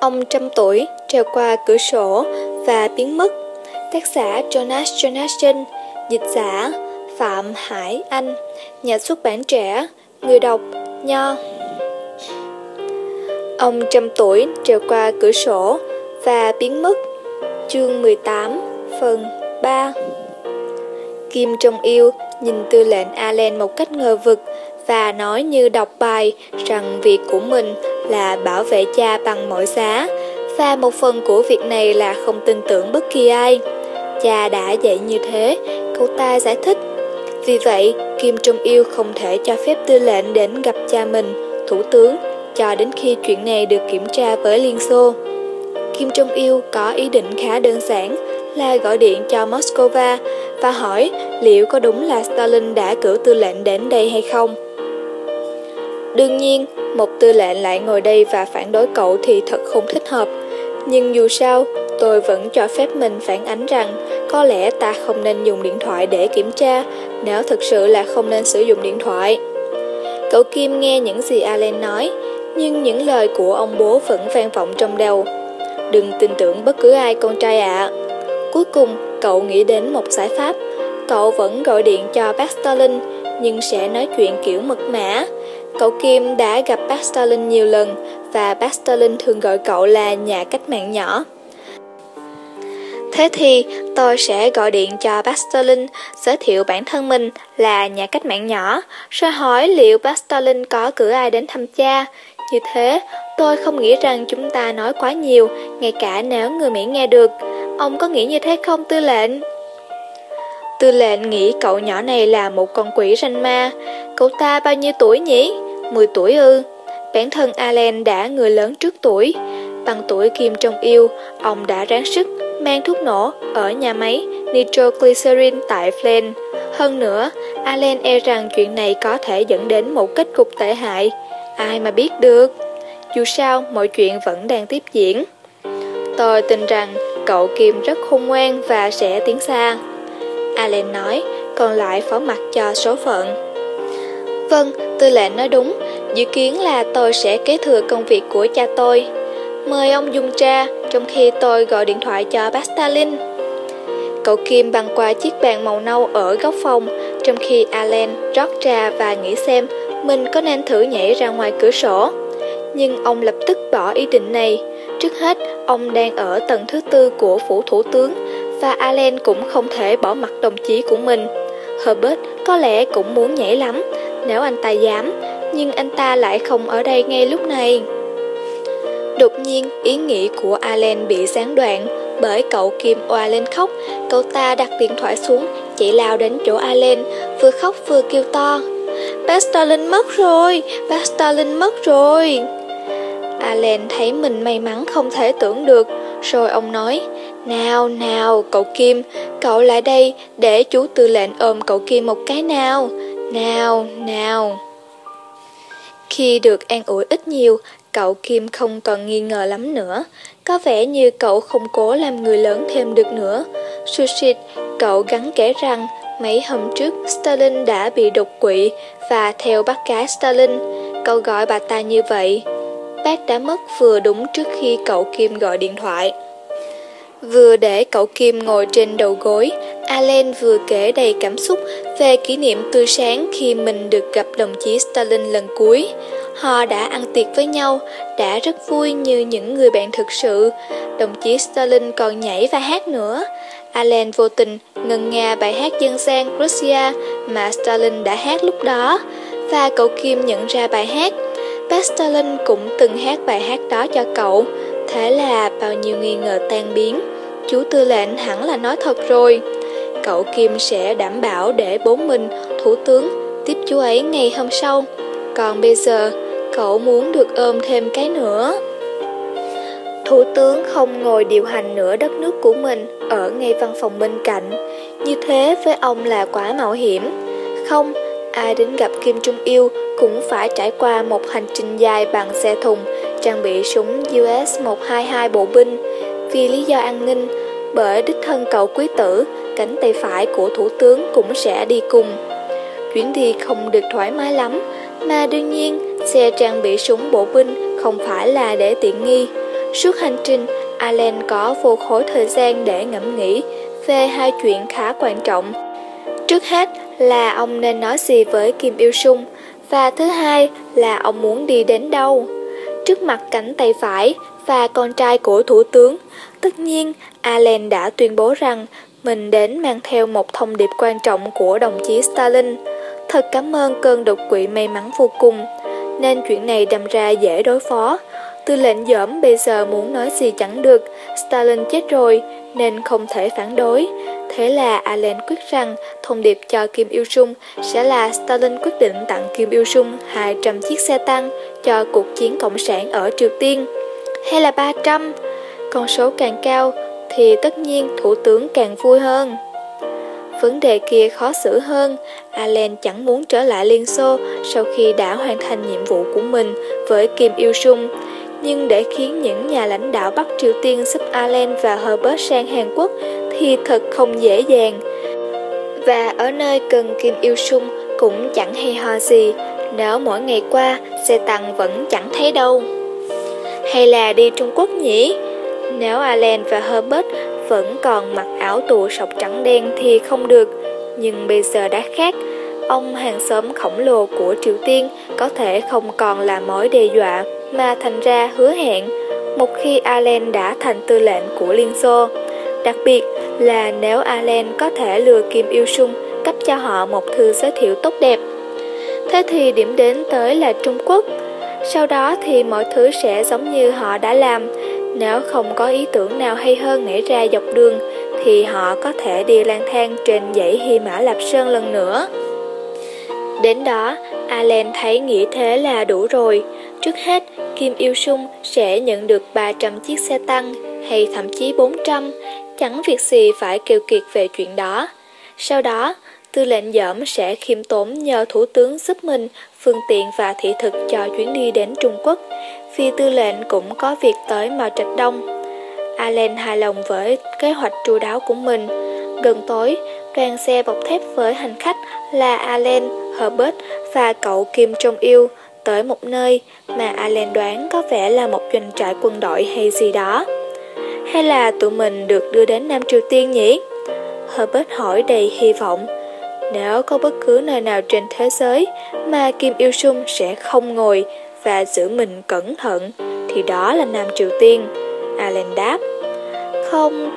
Ông trăm tuổi trèo qua cửa sổ và biến mất. Tác giả Jonas Jonasson, dịch giả Phạm Hải Anh, nhà xuất bản Trẻ, người đọc Nho. Ông trăm tuổi trèo qua cửa sổ và biến mất. Chương 18, phần 3. Kim Jong-il nhìn tư lệnh Allen một cách ngờ vực và nói như đọc bài rằng việc của mình là bảo vệ cha bằng mọi giá, và một phần của việc này là không tin tưởng bất kỳ ai. Cha đã dạy như thế, cậu ta giải thích. Vì vậy, Kim Jong-il không thể cho phép tư lệnh đến gặp cha mình, thủ tướng, cho đến khi chuyện này được kiểm tra với Liên Xô. Kim Jong-il có ý định khá đơn giản là gọi điện cho Moscow và hỏi liệu có đúng là Stalin đã cử tư lệnh đến đây hay không. Đương nhiên, một tư lệnh lại ngồi đây và phản đối cậu thì thật không thích hợp. Nhưng dù sao, tôi vẫn cho phép mình phản ánh rằng có lẽ ta không nên dùng điện thoại để kiểm tra, nếu thực sự là không nên sử dụng điện thoại. Cậu Kim nghe những gì Allen nói, nhưng những lời của ông bố vẫn vang vọng trong đầu. Đừng tin tưởng bất cứ ai, con trai ạ. Cuối cùng, cậu nghĩ đến một giải pháp. Cậu vẫn gọi điện cho bác Stalin, nhưng sẽ nói chuyện kiểu mật mã. Cậu Kim đã gặp bác Stalin nhiều lần, và bác Stalin thường gọi cậu là nhà cách mạng nhỏ. Thế thì tôi sẽ gọi điện cho bác Stalin, giới thiệu bản thân mình là nhà cách mạng nhỏ, rồi hỏi liệu bác Stalin có cử ai đến thăm cha. Như thế, tôi không nghĩ rằng chúng ta nói quá nhiều, ngay cả nếu người Mỹ nghe được. Ông có nghĩ như thế không, tư lệnh? Tư lệnh nghĩ cậu nhỏ này là một con quỷ ranh ma. Cậu ta bao nhiêu tuổi nhỉ? 10 tuổi ư? Bản thân Allen đã người lớn trước tuổi. Bằng tuổi Kim Jong-il, ông đã ráng sức mang thuốc nổ ở nhà máy nitroglycerin tại Flint. Hơn nữa, Allen e rằng chuyện này có thể dẫn đến một kết cục tệ hại. Ai mà biết được. Dù sao, mọi chuyện vẫn đang tiếp diễn. Tôi tin rằng cậu Kim rất khôn ngoan và sẽ tiến xa, Allen nói, còn lại phó mặc cho số phận. Vâng, tư lệnh nói đúng, dự kiến là tôi sẽ kế thừa công việc của cha tôi. Mời ông dùng trà, trong khi tôi gọi điện thoại cho bác Stalin. Cậu Kim băng qua chiếc bàn màu nâu ở góc phòng, trong khi Allen rót trà và nghĩ xem mình có nên thử nhảy ra ngoài cửa sổ. Nhưng ông lập tức bỏ ý định này. Trước hết, ông đang ở tầng thứ 4 của phủ thủ tướng, và Allen cũng không thể bỏ mặc đồng chí của mình. Herbert có lẽ cũng muốn nhảy lắm, nếu anh ta dám, nhưng anh ta lại không ở đây ngay lúc này. Đột nhiên, ý nghĩ của Allen bị gián đoạn bởi cậu Kim òa lên khóc. Cậu ta đặt điện thoại xuống, chạy lao đến chỗ Allen, vừa khóc vừa kêu to. Bác Stalin mất rồi! Bác Stalin mất rồi! Allen thấy mình may mắn không thể tưởng được, rồi ông nói, nào, cậu Kim, cậu lại đây để chú tư lệnh ôm cậu Kim một cái nào. Nào. Khi được an ủi ít nhiều, cậu Kim không còn nghi ngờ lắm nữa. Có vẻ như cậu không cố làm người lớn thêm được nữa. Sushit, cậu gắn kể rằng mấy hôm trước Stalin đã bị đột quỵ và theo bác gái Stalin. Cậu gọi bà ta như vậy. Bác đã mất vừa đúng trước khi cậu Kim gọi điện thoại. Vừa để cậu Kim ngồi trên đầu gối, Allen vừa kể đầy cảm xúc về kỷ niệm tươi sáng khi mình được gặp đồng chí Stalin lần cuối. Họ đã ăn tiệc với nhau, đã rất vui như những người bạn thực sự. Đồng chí Stalin còn nhảy và hát nữa. Allen vô tình ngân nga bài hát dân gian Russia mà Stalin đã hát lúc đó, và cậu Kim nhận ra bài hát. Bác Stalin cũng từng hát bài hát đó cho cậu. Thế là bao nhiêu nghi ngờ tan biến. Chú tư lệnh hẳn là nói thật rồi. Cậu Kim sẽ đảm bảo để bố mình, thủ tướng, tiếp chú ấy ngày hôm sau. Còn bây giờ, cậu muốn được ôm thêm cái nữa. Thủ tướng không ngồi điều hành nửa đất nước của mình ở ngay văn phòng bên cạnh. Như thế với ông là quá mạo hiểm. Không, ai đến gặp Kim Jong-il cũng phải trải qua một hành trình dài bằng xe thùng, trang bị súng US-122 bộ binh. Vì lý do an ninh, bởi đích thân cậu quý tử, cánh tay phải của thủ tướng cũng sẽ đi cùng. Chuyến đi không được thoải mái lắm, mà đương nhiên xe trang bị súng bộ binh không phải là để tiện nghi. Suốt hành trình, Allen có vô khối thời gian để ngẫm nghĩ về hai chuyện khá quan trọng. Trước hết là ông nên nói gì với Kim Il Sung, và thứ hai là ông muốn đi đến đâu. Trước mặt cánh tay phải và con trai của thủ tướng, tất nhiên Allen đã tuyên bố rằng mình đến mang theo một thông điệp quan trọng của đồng chí Stalin. Thật cảm ơn cơn đột quỵ may mắn vô cùng, nên chuyện này đâm ra dễ đối phó. Tư lệnh Dõm bây giờ muốn nói gì chẳng được, Stalin chết rồi nên không thể phản đối. Thế là Allen quyết rằng thông điệp cho Kim Il Sung sẽ là Stalin quyết định tặng Kim Il Sung 200 chiếc xe tăng cho cuộc chiến cộng sản ở Triều Tiên. Hay là 300? Con số càng cao thì tất nhiên thủ tướng càng vui hơn. Vấn đề kia khó xử hơn, Allen chẳng muốn trở lại Liên Xô sau khi đã hoàn thành nhiệm vụ của mình với Kim Il Sung. Nhưng để khiến những nhà lãnh đạo Bắc Triều Tiên giúp Allen và Herbert sang Hàn Quốc thì thật không dễ dàng. Và ở nơi cần Kim Il Sung cũng chẳng hay ho gì, nếu mỗi ngày qua xe tăng vẫn chẳng thấy đâu. Hay là đi Trung Quốc nhỉ? Nếu Allen và Herbert vẫn còn mặc áo tù sọc trắng đen thì không được, nhưng bây giờ đã khác. Ông hàng xóm khổng lồ của Triều Tiên có thể không còn là mối đe dọa, mà thành ra hứa hẹn một khi Allen đã thành tư lệnh của Liên Xô. Đặc biệt là nếu Allen có thể lừa Kim Il Sung cấp cho họ một thư giới thiệu tốt đẹp. Thế thì điểm đến tới là Trung Quốc. Sau đó thì mọi thứ sẽ giống như họ đã làm. Nếu không có ý tưởng nào hay hơn nảy ra dọc đường thì họ có thể đi lang thang trên dãy Hy Mã Lạp Sơn lần nữa. Đến đó, Allen thấy nghĩ thế là đủ rồi. Trước hết, Kim Il Sung sẽ nhận được 300 chiếc xe tăng hay thậm chí 400, chẳng việc gì phải kêu kiệt về chuyện đó. Sau đó, tư lệnh Dõm sẽ khiêm tốn nhờ thủ tướng giúp mình phương tiện và thị thực cho chuyến đi đến Trung Quốc, vì tư lệnh cũng có việc tới Mao Trạch Đông. Allen hài lòng với kế hoạch chu đáo của mình. Gần tối, đoàn xe bọc thép với hành khách là Allen, Herbert và cậu Kim Jong-il tới một nơi mà Allen đoán có vẻ là một doanh trại quân đội hay gì đó. Hay là tụi mình được đưa đến Nam Triều Tiên nhỉ? Herbert hỏi đầy hy vọng. Nếu có bất cứ nơi nào trên thế giới mà Kim Il Sung sẽ không ngồi và giữ mình cẩn thận thì đó là Nam Triều Tiên, Allen đáp. Không,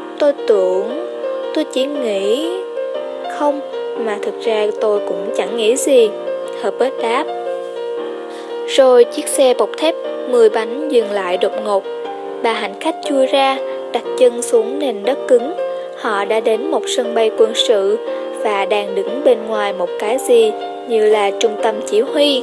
tôi chỉ nghĩ... Không, mà thực ra tôi cũng chẳng nghĩ gì, Herbert đáp. Rồi chiếc xe bọc thép 10 bánh dừng lại đột ngột. Ba hành khách chui ra, đặt chân xuống nền đất cứng. Họ đã đến một sân bay quân sự và đang đứng bên ngoài một cái gì như là trung tâm chỉ huy.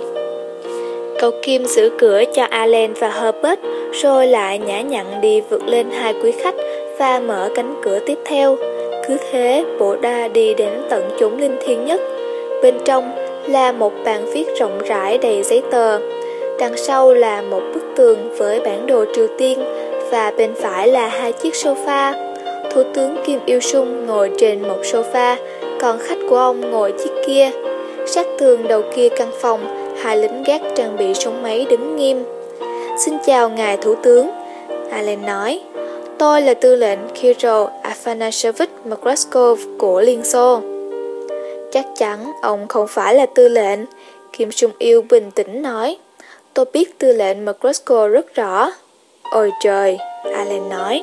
Cậu Kim giữ cửa cho Allen và Herbert, rồi lại nhã nhặn đi vượt lên hai quý khách và mở cánh cửa tiếp theo. Cứ thế bộ đa đi đến tận chốn linh thiêng nhất. Bên trong là một bàn viết rộng rãi đầy giấy tờ. Đằng sau là một bức tường với bản đồ Triều Tiên, và bên phải là hai chiếc sofa. Thủ tướng Kim Il Sung ngồi trên một sofa, còn khách của ông ngồi chiếc kia. Sát tường đầu kia căn phòng, hai lính gác trang bị súng máy đứng nghiêm. Xin chào ngài thủ tướng, Allen nói. Tôi là tư lệnh Kirill Afanasevich Makraskov của Liên Xô. Chắc chắn ông không phải là tư lệnh, Kim Jong-il bình tĩnh nói. Tôi biết tư lệnh Makraskov rất rõ. Ôi trời, Allen nói.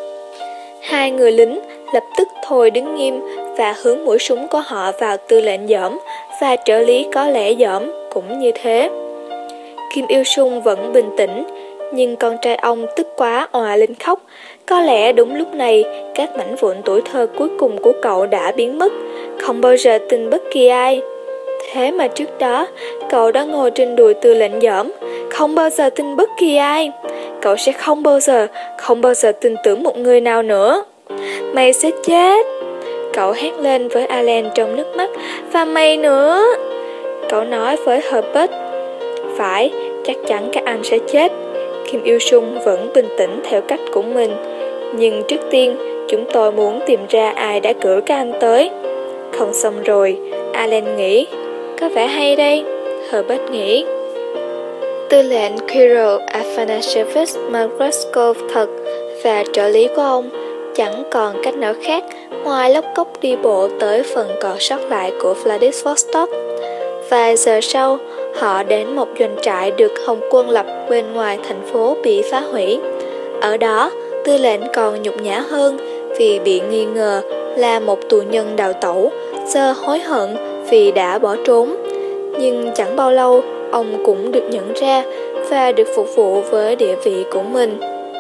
Hai người lính lập tức thôi đứng nghiêm và hướng mũi súng của họ vào tư lệnh Dõm, và trợ lý có lẽ Dõm cũng như thế. Kim Il Sung vẫn bình tĩnh, nhưng con trai ông tức quá òa lên khóc. Có lẽ đúng lúc này, các mảnh vụn tuổi thơ cuối cùng của cậu đã biến mất, không bao giờ tin bất kỳ ai. Thế mà trước đó, cậu đã ngồi trên đùi tư lệnh Dõm, không bao giờ tin bất kỳ ai. Cậu sẽ không bao giờ tin tưởng một người nào nữa. Mày sẽ chết, cậu hét lên với Allen trong nước mắt, và mày nữa, cậu nói với Herbert. Phải, chắc chắn các anh sẽ chết. Kim Il Sung vẫn bình tĩnh theo cách của mình. Nhưng trước tiên, chúng tôi muốn tìm ra ai đã cử các anh tới. Không xong rồi, Allen nghĩ. Có vẻ hay đây, Herbert nghĩ. Tư lệnh Kirill Afanasievich Magroskov thật và trợ lý của ông chẳng còn cách nào khác ngoài lóc cóc đi bộ tới phần còn sót lại của Vladivostok. Vài giờ sau, họ đến một doanh trại được Hồng quân lập bên ngoài thành phố bị phá hủy. Ở đó, tư lệnh còn nhục nhã hơn vì bị nghi ngờ là một tù nhân đào tẩu, giờ hối hận vì đã bỏ trốn. Nhưng chẳng bao lâu, ông cũng được nhận ra và được phục vụ với địa vị của mình.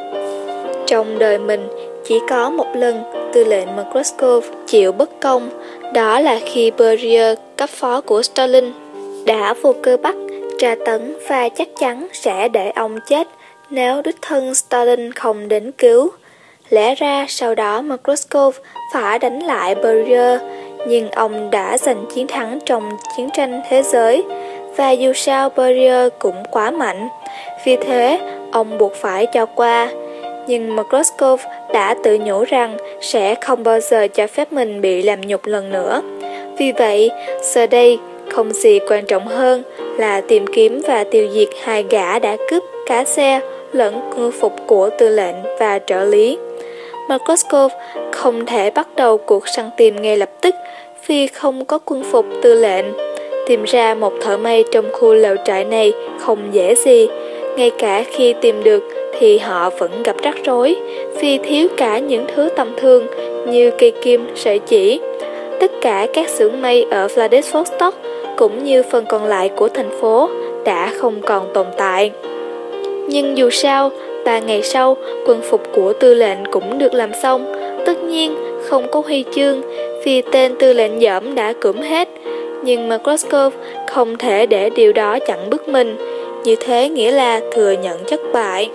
Trong đời mình, chỉ có một lần tư lệnh Magroskov chịu bất công, đó là khi Beria, cấp phó của Stalin, đã vô cơ bắt, tra tấn và chắc chắn sẽ để ông chết nếu đích thân Stalin không đến cứu. Lẽ ra sau đó Magroskov phải đánh lại Beria, nhưng ông đã giành chiến thắng trong chiến tranh thế giới, và dù sao Beria cũng quá mạnh, vì thế ông buộc phải cho qua. Nhưng Magroskov đã tự nhủ rằng sẽ không bao giờ cho phép mình bị làm nhục lần nữa. Vì vậy, giờ đây không gì quan trọng hơn là tìm kiếm và tiêu diệt hai gã đã cướp cả xe lẫn quân phục của tư lệnh và trợ lý. Magroskov không thể bắt đầu cuộc săn tìm ngay lập tức vì không có quân phục tư lệnh. Tìm ra một thợ may trong khu lều trại này không dễ gì. Ngay cả khi tìm được thì họ vẫn gặp rắc rối vì thiếu cả những thứ tầm thường như cây kim, sợi chỉ. Tất cả các xưởng may ở Vladivostok cũng như phần còn lại của thành phố đã không còn tồn tại. Nhưng dù sao, 3 ngày sau, quân phục của tư lệnh cũng được làm xong. Tất nhiên không có huy chương vì tên tư lệnh dởm đã cưỡng hết. Nhưng Magroskov không thể để điều đó chặn bước mình. Như thế nghĩa là thừa nhận thất bại.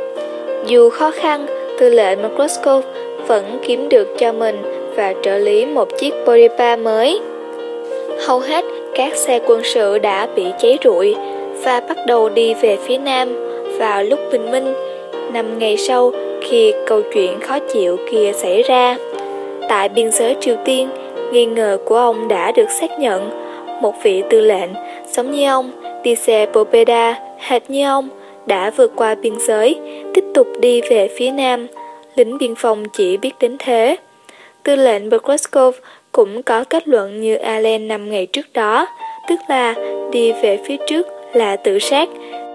Dù khó khăn, tư lệnh Magroskov vẫn kiếm được cho mình và trợ lý một chiếc Boripa mới. Hầu hết các xe quân sự đã bị cháy rụi và bắt đầu đi về phía nam vào lúc bình minh, 5 ngày sau khi câu chuyện khó chịu kia xảy ra. Tại biên giới Triều Tiên, nghi ngờ của ông đã được xác nhận. Một vị tư lệnh, giống như ông, đi xe Pobeda, hệt như ông, đã vượt qua biên giới, tiếp tục đi về phía nam. Lính biên phòng chỉ biết đến thế. Tư lệnh Magroskov cũng có kết luận như Allen 5 ngày trước đó, tức là đi về phía trước là tự sát.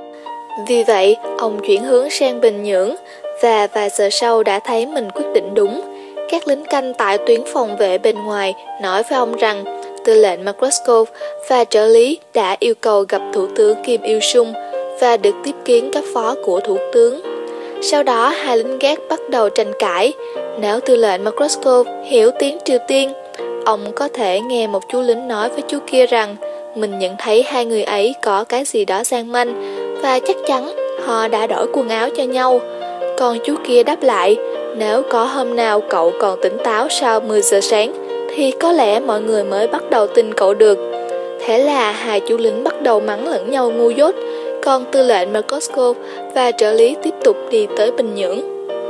Vì vậy, ông chuyển hướng sang Bình Nhưỡng và vài giờ sau đã thấy mình quyết định đúng. Các lính canh tại tuyến phòng vệ bên ngoài nói với ông rằng tư lệnh Magroskov và trợ lý đã yêu cầu gặp Thủ tướng Kim Il-sung và được tiếp kiến cấp phó của Thủ tướng. Sau đó, hai lính gác bắt đầu tranh cãi. Nếu tư lệnh Magroskov hiểu tiếng Triều Tiên, ông có thể nghe một chú lính nói với chú kia rằng mình nhận thấy hai người ấy có cái gì đó gian manh và chắc chắn họ đã đổi quần áo cho nhau. Còn chú kia đáp lại, nếu có hôm nào cậu còn tỉnh táo sau 10 giờ sáng thì có lẽ mọi người mới bắt đầu tin cậu được. Thế là hai chú lính bắt đầu mắng lẫn nhau ngu dốt, còn tư lệnh Magroskov và trợ lý tiếp tục đi tới Bình Nhưỡng.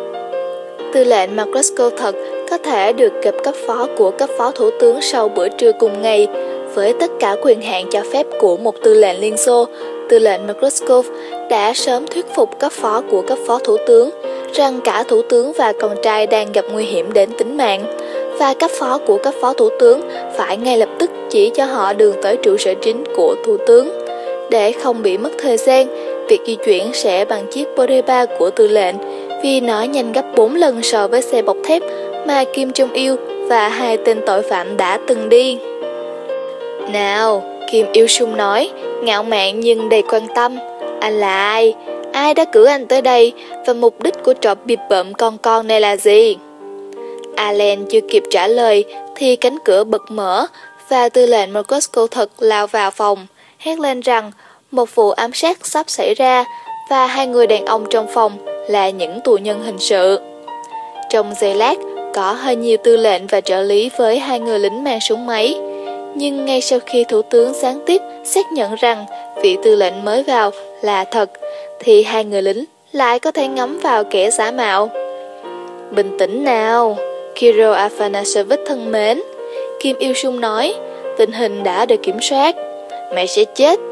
Tư lệnh Magroskov thật có thể được gặp cấp phó của cấp phó thủ tướng sau bữa trưa cùng ngày. Với tất cả quyền hạn cho phép của một tư lệnh Liên Xô, tư lệnh Magroskov đã sớm thuyết phục cấp phó của cấp phó thủ tướng rằng cả thủ tướng và con trai đang gặp nguy hiểm đến tính mạng, và cấp phó của cấp phó thủ tướng phải ngay lập tức chỉ cho họ đường tới trụ sở chính của thủ tướng. Để không bị mất thời gian, việc di chuyển sẽ bằng chiếc Boripa của tư lệnh vì nó nhanh gấp 4 lần so với xe bọc thép mà Kim Jong-il và hai tên tội phạm đã từng đi. Nào, Kim Il-sung nói, ngạo mạn nhưng đầy quan tâm. Anh là ai? Ai đã cử anh tới đây? Và mục đích của trò bịp bợm con này là gì? Allen chưa kịp trả lời thì cánh cửa bật mở và tư lệnh Magroskov thật lao vào phòng, hét lên rằng một vụ ám sát sắp xảy ra và hai người đàn ông trong phòng là những tù nhân hình sự. Trong giây lát, có hơi nhiều tư lệnh và trợ lý với hai người lính mang súng máy. Nhưng ngay sau khi thủ tướng gián tiếp xác nhận rằng vị tư lệnh mới vào là thật, thì hai người lính lại có thể ngắm vào kẻ giả mạo. Bình tĩnh nào, Kirill Afanasievich thân mến, Kim Il-sung nói, tình hình đã được kiểm soát. Mẹ sẽ chết.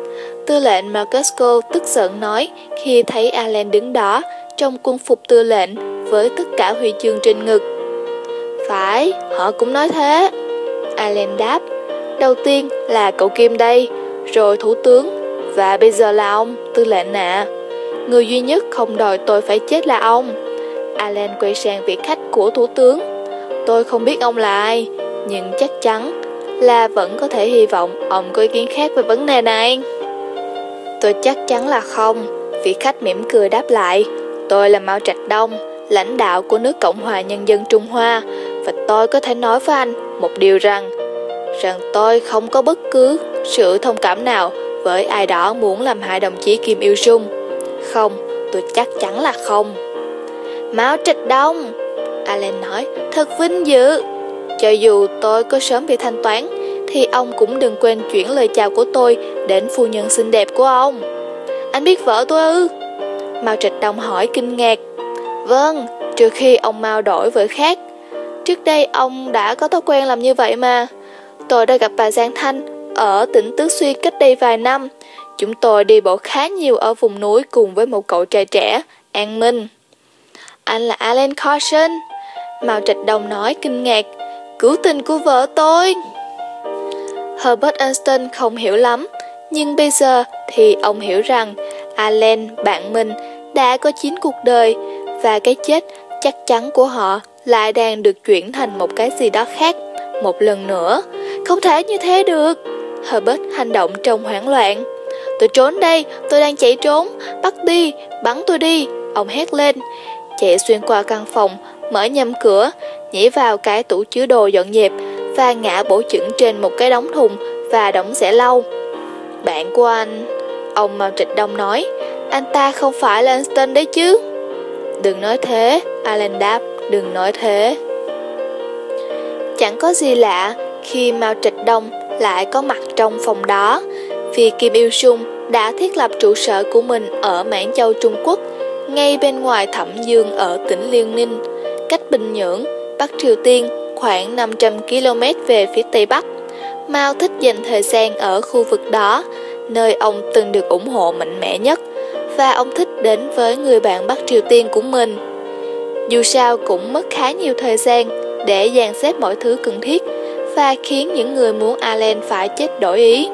Tư lệnh Marcusco tức giận nói khi thấy Allen đứng đó trong quân phục tư lệnh với tất cả huy chương trên ngực. Phải, họ cũng nói thế. Allen đáp. Đầu tiên là cậu Kim đây, rồi thủ tướng, và bây giờ là ông, tư lệnh ạ. Người duy nhất không đòi tôi phải chết là ông. Allen quay sang vị khách của thủ tướng. Tôi không biết ông là ai, nhưng chắc chắn là vẫn có thể hy vọng ông có ý kiến khác về vấn đề này. Tôi chắc chắn là không, vị khách mỉm cười đáp lại. Tôi là Mao Trạch Đông, lãnh đạo của nước Cộng hòa Nhân dân Trung Hoa, và tôi có thể nói với anh một điều rằng tôi không có bất cứ sự thông cảm nào với ai đó muốn làm hại đồng chí Kim Il Sung. Không, tôi chắc chắn là không. Mao Trạch Đông, Allen nói, thật vinh dự. Cho dù tôi có sớm bị thanh toán, thì ông cũng đừng quên chuyển lời chào của tôi đến phu nhân xinh đẹp của ông. Anh biết vợ tôi ư? Mao Trạch Đông hỏi kinh ngạc. Vâng, trừ khi ông Mao đổi vợ khác. Trước đây ông đã có thói quen làm như vậy mà. Tôi đã gặp bà Giang Thanh ở tỉnh Tứ Xuyên cách đây vài năm. Chúng tôi đi bộ khá nhiều ở vùng núi cùng với một cậu trai trẻ, An Minh. Anh là Alan Carson, Mao Trạch Đông nói kinh ngạc. Cứu tình của vợ tôi. Herbert Einstein không hiểu lắm, nhưng bây giờ thì ông hiểu rằng Alan, bạn mình, đã có 9 cuộc đời, và cái chết chắc chắn của họ lại đang được chuyển thành một cái gì đó khác một lần nữa. Không thể như thế được. Herbert hành động trong hoảng loạn. Tôi trốn đây, tôi đang chạy trốn. Bắt đi, bắn tôi đi, ông hét lên. Chạy xuyên qua căn phòng, mở nhầm cửa, nhảy vào cái tủ chứa đồ dọn dẹp và ngã bổ chững trên một cái đống thùng và đống xẻ lau. Bạn của anh, ông Mao Trạch Đông nói, anh ta không phải là Einstein đấy chứ. Đừng nói thế, Alan đáp, đừng nói thế. Chẳng có gì lạ khi Mao Trạch Đông lại có mặt trong phòng đó, vì Kim Il Sung đã thiết lập trụ sở của mình ở Mãn Châu Trung Quốc, ngay bên ngoài Thẩm Dương ở tỉnh Liêu Ninh, cách Bình Nhưỡng, Bắc Triều Tiên khoảng 500 km về phía Tây Bắc. Mao thích dành thời gian ở khu vực đó, nơi ông từng được ủng hộ mạnh mẽ nhất, và ông thích đến với người bạn Bắc Triều Tiên của mình. Dù sao cũng mất khá nhiều thời gian để dàn xếp mọi thứ cần thiết và khiến những người muốn Allen phải chết đổi ý.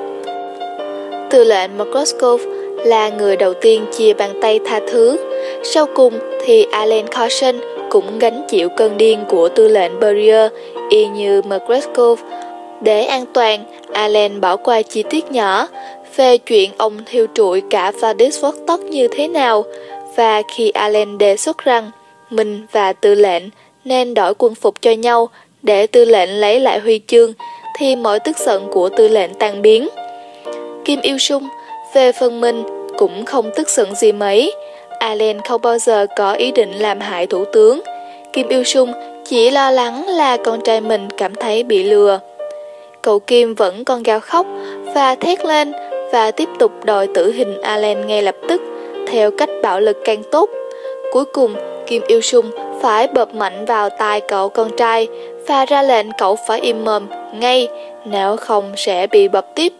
Tư lệnh Markov là người đầu tiên chia bàn tay tha thứ. Sau cùng thì Alan Carson cũng gánh chịu cơn điên của tư lệnh Beria y như Markov. Để an toàn, Allen bỏ qua chi tiết nhỏ về chuyện ông thiêu trụi cả Vladivostok như thế nào, và khi Allen đề xuất rằng mình và tư lệnh nên đổi quân phục cho nhau để tư lệnh lấy lại huy chương, thì mọi tức giận của tư lệnh tan biến. Kim Il Sung về phần mình cũng không tức giận gì mấy. Allen không bao giờ có ý định làm hại thủ tướng. Kim Il Sung chỉ lo lắng là con trai mình cảm thấy bị lừa. Cậu Kim vẫn còn gào khóc và thét lên và tiếp tục đòi tử hình Allen ngay lập tức, theo cách bạo lực càng tốt. Cuối cùng, Kim Il Sung phải bợp mạnh vào tai cậu con trai và ra lệnh cậu phải im mồm ngay, nếu không sẽ bị bập tiếp.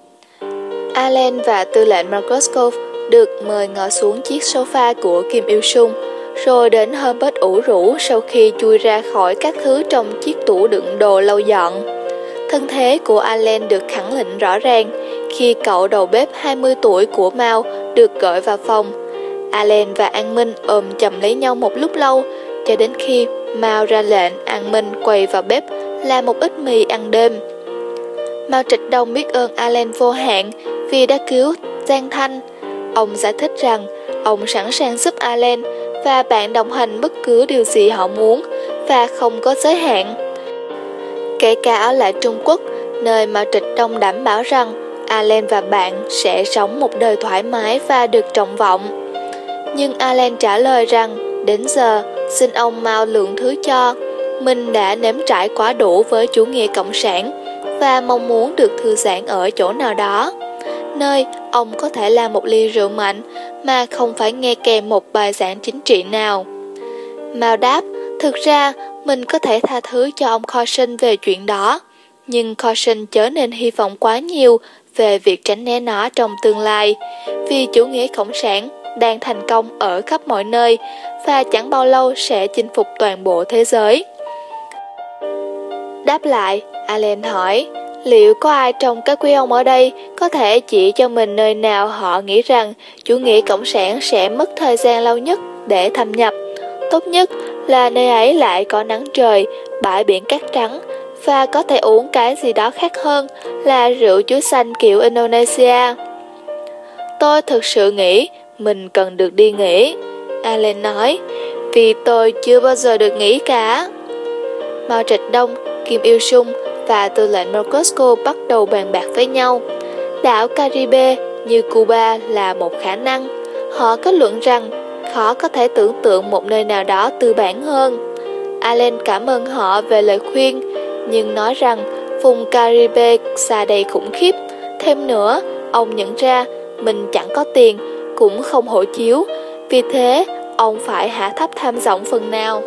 Allen và tư lệnh Markov được mời ngồi xuống chiếc sofa của Kim Il Sung, rồi đến Herbert ủ rũ sau khi chui ra khỏi các thứ trong chiếc tủ đựng đồ lau dọn. Thân thế của Allen được khẳng định rõ ràng khi cậu đầu bếp 20 tuổi của Mao được gọi vào phòng. Allen và An Minh ôm chầm lấy nhau một lúc lâu, cho đến khi Mao ra lệnh An Minh quay vào bếp làm một ít mì ăn đêm. Mao Trạch Đông biết ơn Allen vô hạn vì đã cứu Giang Thanh. Ông giải thích rằng ông sẵn sàng giúp Allen và bạn đồng hành bất cứ điều gì họ muốn và không có giới hạn. Kể cả ở lại Trung Quốc, nơi Mao Trạch Đông đảm bảo rằng Allen và bạn sẽ sống một đời thoải mái và được trọng vọng. Nhưng Allen trả lời rằng đến giờ xin ông Mao lượng thứ cho, mình đã nếm trải quá đủ với chủ nghĩa cộng sản và mong muốn được thư giãn ở chỗ nào đó, nơi ông có thể làm một ly rượu mạnh mà không phải nghe kèm một bài giảng chính trị nào. Mao đáp, thực ra mình có thể tha thứ cho ông Carson về chuyện đó, Nhưng Caution chớ nên hy vọng quá nhiều về việc tránh né nó trong tương lai, vì chủ nghĩa cộng sản đang thành công ở khắp mọi nơi và chẳng bao lâu sẽ chinh phục toàn bộ thế giới. Đáp lại, Allen hỏi, liệu có ai trong các quý ông ở đây có thể chỉ cho mình nơi nào họ nghĩ rằng chủ nghĩa cộng sản sẽ mất thời gian lâu nhất để thâm nhập? Tốt nhất là nơi ấy lại có nắng trời, bãi biển cát trắng và có thể uống cái gì đó khác hơn là rượu chuối xanh kiểu Indonesia. Tôi thực sự nghĩ mình cần được đi nghỉ, Allen nói, vì tôi chưa bao giờ được nghỉ cả. Mao Trạch Đông, Kim Il Sung và tư lệnh Marcosco bắt đầu bàn bạc với nhau. Đảo Caribe như Cuba là một khả năng. Họ kết luận rằng khó có thể tưởng tượng một nơi nào đó tư bản hơn. Allen cảm ơn họ về lời khuyên, nhưng nói rằng vùng Caribe xa đầy khủng khiếp. Thêm nữa, ông nhận ra mình chẳng có tiền, cũng không hộ chiếu, vì thế ông phải hạ thấp tham vọng phần nào.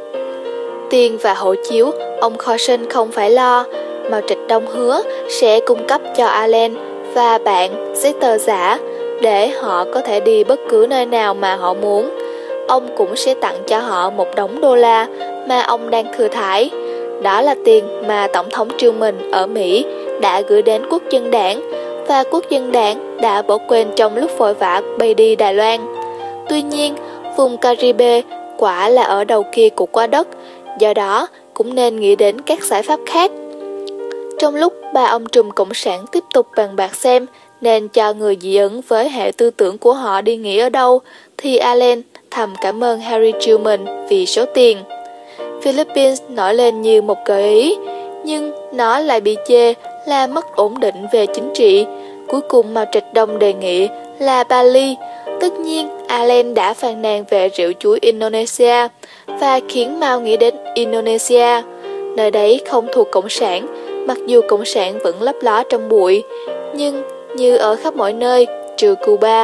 Tiền và hộ chiếu, ông Caution không phải lo, Mao Trạch Đông hứa sẽ cung cấp cho Allen và bạn giấy tờ giả để họ có thể đi bất cứ nơi nào mà họ muốn. Ông cũng sẽ tặng cho họ $1 đô mà ông đang thừa thãi. Đó là tiền mà Tổng thống Truman ở Mỹ đã gửi đến Quốc dân đảng, và Quốc dân đảng đã bỏ quên trong lúc vội vã bay đi Đài Loan. Tuy nhiên, vùng Caribe quả là ở đầu kia của quả đất, do đó cũng nên nghĩ đến các giải pháp khác. Trong lúc ba ông trùm cộng sản tiếp tục bàn bạc xem nên cho người dị ứng với hệ tư tưởng của họ đi nghỉ ở đâu, thì Allen thầm cảm ơn Harry Truman vì số tiền. Philippines nổi lên như một gợi ý, nhưng nó lại bị chê là mất ổn định về chính trị. Cuối cùng Mao Trạch Đông đề nghị là Bali. Tất nhiên, Allen đã phàn nàn về rượu chuối Indonesia và khiến Mao nghĩ đến Indonesia. Nơi đấy không thuộc Cộng sản, mặc dù Cộng sản vẫn lấp ló trong bụi, nhưng như ở khắp mọi nơi, trừ Cuba.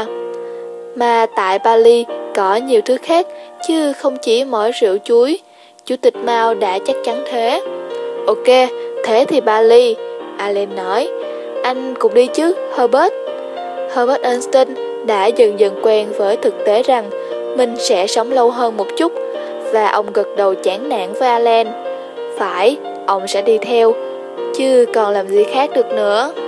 Mà tại Bali có nhiều thứ khác, chứ không chỉ mỗi rượu chuối. Chủ tịch Mao đã chắc chắn thế. Ok, thế thì Bali, Allen nói. Anh cũng đi chứ, Herbert. Herbert Einstein đã dần dần quen với thực tế rằng mình sẽ sống lâu hơn một chút, và ông gật đầu chán nản với Allen. Phải, ông sẽ đi theo, chứ còn làm gì khác được nữa.